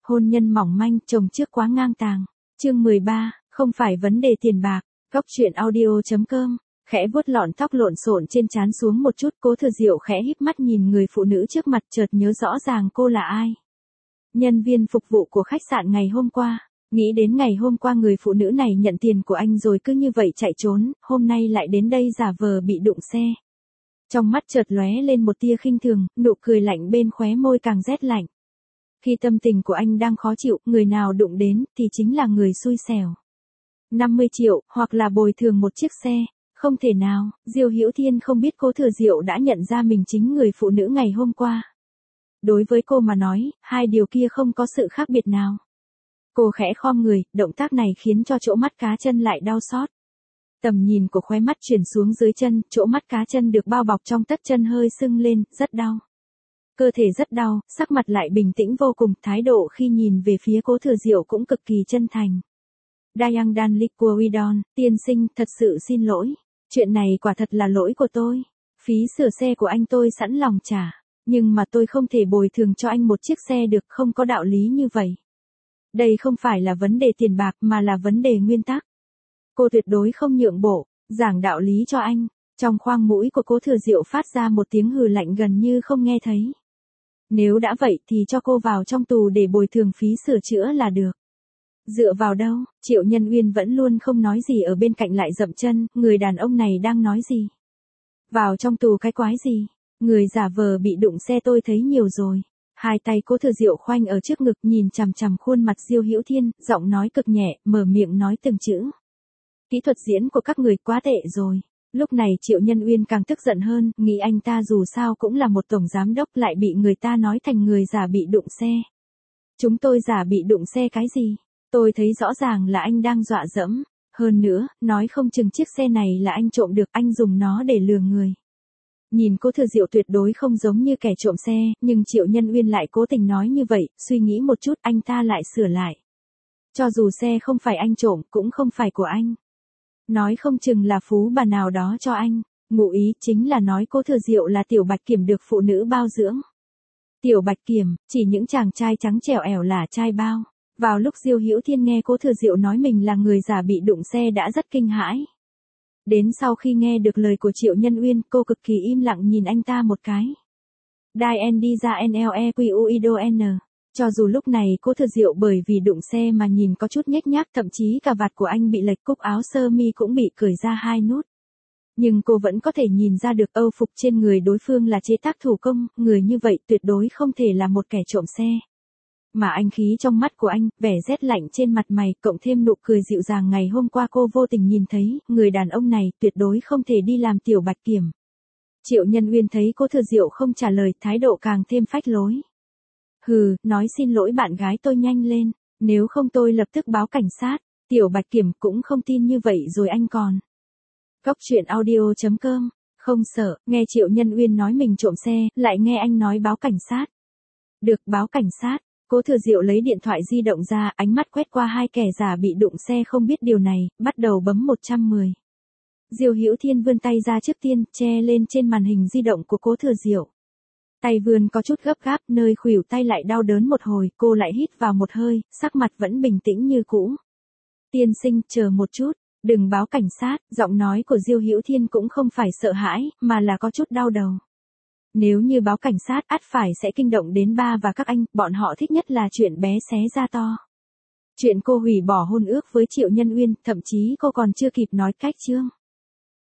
Hôn nhân mỏng manh, chồng trước quá ngang tàng. Chương 13, không phải vấn đề tiền bạc. Cóc truyện audio.com. Khẽ vuốt lọn tóc lộn xộn trên trán xuống một chút, Cố Thừa Diệu khẽ híp mắt nhìn người phụ nữ trước mặt, chợt nhớ rõ ràng cô là ai. Nhân viên phục vụ của khách sạn ngày hôm qua. Nghĩ đến ngày hôm qua người phụ nữ này nhận tiền của anh rồi cứ như vậy chạy trốn, hôm nay lại đến đây giả vờ bị đụng xe. Trong mắt chợt lóe lên một tia khinh thường, nụ cười lạnh bên khóe môi càng rét lạnh. Khi tâm tình của anh đang khó chịu, người nào đụng đến thì chính là người xui xẻo. 50 triệu, hoặc là bồi thường một chiếc xe. Không thể nào, Diêu Hữu Thiên không biết Cố Thừa Diệu đã nhận ra mình chính người phụ nữ ngày hôm qua. Đối với cô mà nói, hai điều kia không có sự khác biệt nào. Cô khẽ khom người, động tác này khiến cho chỗ mắt cá chân lại đau xót. Tầm nhìn của khóe mắt chuyển xuống dưới chân, chỗ mắt cá chân được bao bọc trong tất chân hơi sưng lên, rất đau. Cơ thể rất đau, sắc mặt lại bình tĩnh vô cùng, thái độ khi nhìn về phía Cố Thừa Diệu cũng cực kỳ chân thành. Dayang Dan Liquidon, tiên sinh, thật sự xin lỗi. Chuyện này quả thật là lỗi của tôi. Phí sửa xe của anh tôi sẵn lòng trả. Nhưng mà tôi không thể bồi thường cho anh một chiếc xe được, không có đạo lý như vậy. Đây không phải là vấn đề tiền bạc mà là vấn đề nguyên tắc. Cô tuyệt đối không nhượng bộ, giảng đạo lý cho anh. Trong khoang mũi của Cố Thừa Diệu phát ra một tiếng hừ lạnh gần như không nghe thấy. Nếu đã vậy thì cho cô vào trong tù để bồi thường phí sửa chữa là được. Dựa vào đâu? Triệu Nhân Uyên vẫn luôn không nói gì, ở bên cạnh lại dậm chân, người đàn ông này đang nói gì? Vào trong tù cái quái gì? Người giả vờ bị đụng xe tôi thấy nhiều rồi. Hai tay Cố Thừa Diệu khoanh ở trước ngực, nhìn chằm chằm khuôn mặt Diêu Hữu Thiên, giọng nói cực nhẹ, mở miệng nói từng chữ. Kỹ thuật diễn của các người quá tệ rồi. Lúc này Triệu Nhân Uyên càng tức giận hơn, nghĩ anh ta dù sao cũng là một tổng giám đốc lại bị người ta nói thành người giả bị đụng xe. Chúng tôi giả bị đụng xe cái gì? Tôi thấy rõ ràng là anh đang dọa dẫm. Hơn nữa, nói không chừng chiếc xe này là anh trộm được, anh dùng nó để lừa người. Nhìn Cố Thừa Diệu tuyệt đối không giống như kẻ trộm xe, nhưng Triệu Nhân Uyên lại cố tình nói như vậy, suy nghĩ một chút anh ta lại sửa lại. Cho dù xe không phải anh trộm, cũng không phải của anh. Nói không chừng là phú bà nào đó cho anh. Ngụ ý chính là nói Cố Thừa Diệu là Tiểu Bạch Kiểm được phụ nữ bao dưỡng. Tiểu Bạch Kiểm, chỉ những chàng trai trắng trẻo ẻo là trai bao. Vào lúc Diêu Hữu Thiên nghe Cố Thừa Diệu nói mình là người giả bị đụng xe đã rất kinh hãi. Đến sau khi nghe được lời của Triệu Nhân Uyên, cô cực kỳ im lặng nhìn anh ta một cái. Dien đi ra NLEQUIDON. Cho dù lúc này Cố Thừa Diệu bởi vì đụng xe mà nhìn có chút nhếch nhác, thậm chí cà vạt của anh bị lệch, cúc áo sơ mi cũng bị cởi ra 2 nút. Nhưng cô vẫn có thể nhìn ra được âu phục trên người đối phương là chế tác thủ công, người như vậy tuyệt đối không thể là một kẻ trộm xe. Mà anh khí trong mắt của anh, vẻ rét lạnh trên mặt mày, cộng thêm nụ cười dịu dàng ngày hôm qua cô vô tình nhìn thấy, người đàn ông này tuyệt đối không thể đi làm Tiểu Bạch Kiểm. Triệu Nhân Uyên thấy Cố Thừa Diệu không trả lời, thái độ càng thêm phách lối. Hừ, nói xin lỗi bạn gái tôi nhanh lên, nếu không tôi lập tức báo cảnh sát. Tiểu Bạch Kiểm cũng không tin như vậy rồi anh còn. Cóc truyện audio.com. Không sợ, nghe Triệu Nhân Uyên nói mình trộm xe, lại nghe anh nói báo cảnh sát. Được, báo cảnh sát. Cố Thừa Diệu lấy điện thoại di động ra, ánh mắt quét qua hai kẻ giả bị đụng xe không biết điều này, bắt đầu bấm 110. Diêu Hữu Thiên vươn tay ra trước tiên, che lên trên màn hình di động của Cố Thừa Diệu. Tay vươn có chút gấp gáp, nơi khuỷu tay lại đau đớn một hồi, cô lại hít vào một hơi, sắc mặt vẫn bình tĩnh như cũ. Tiên sinh, chờ một chút, đừng báo cảnh sát. Giọng nói của Diêu Hữu Thiên cũng không phải sợ hãi, mà là có chút đau đầu. Nếu như báo cảnh sát, ắt phải sẽ kinh động đến ba và các anh, bọn họ thích nhất là chuyện bé xé ra to. Chuyện cô hủy bỏ hôn ước với Triệu Nhân Uyên, thậm chí cô còn chưa kịp nói cách chương.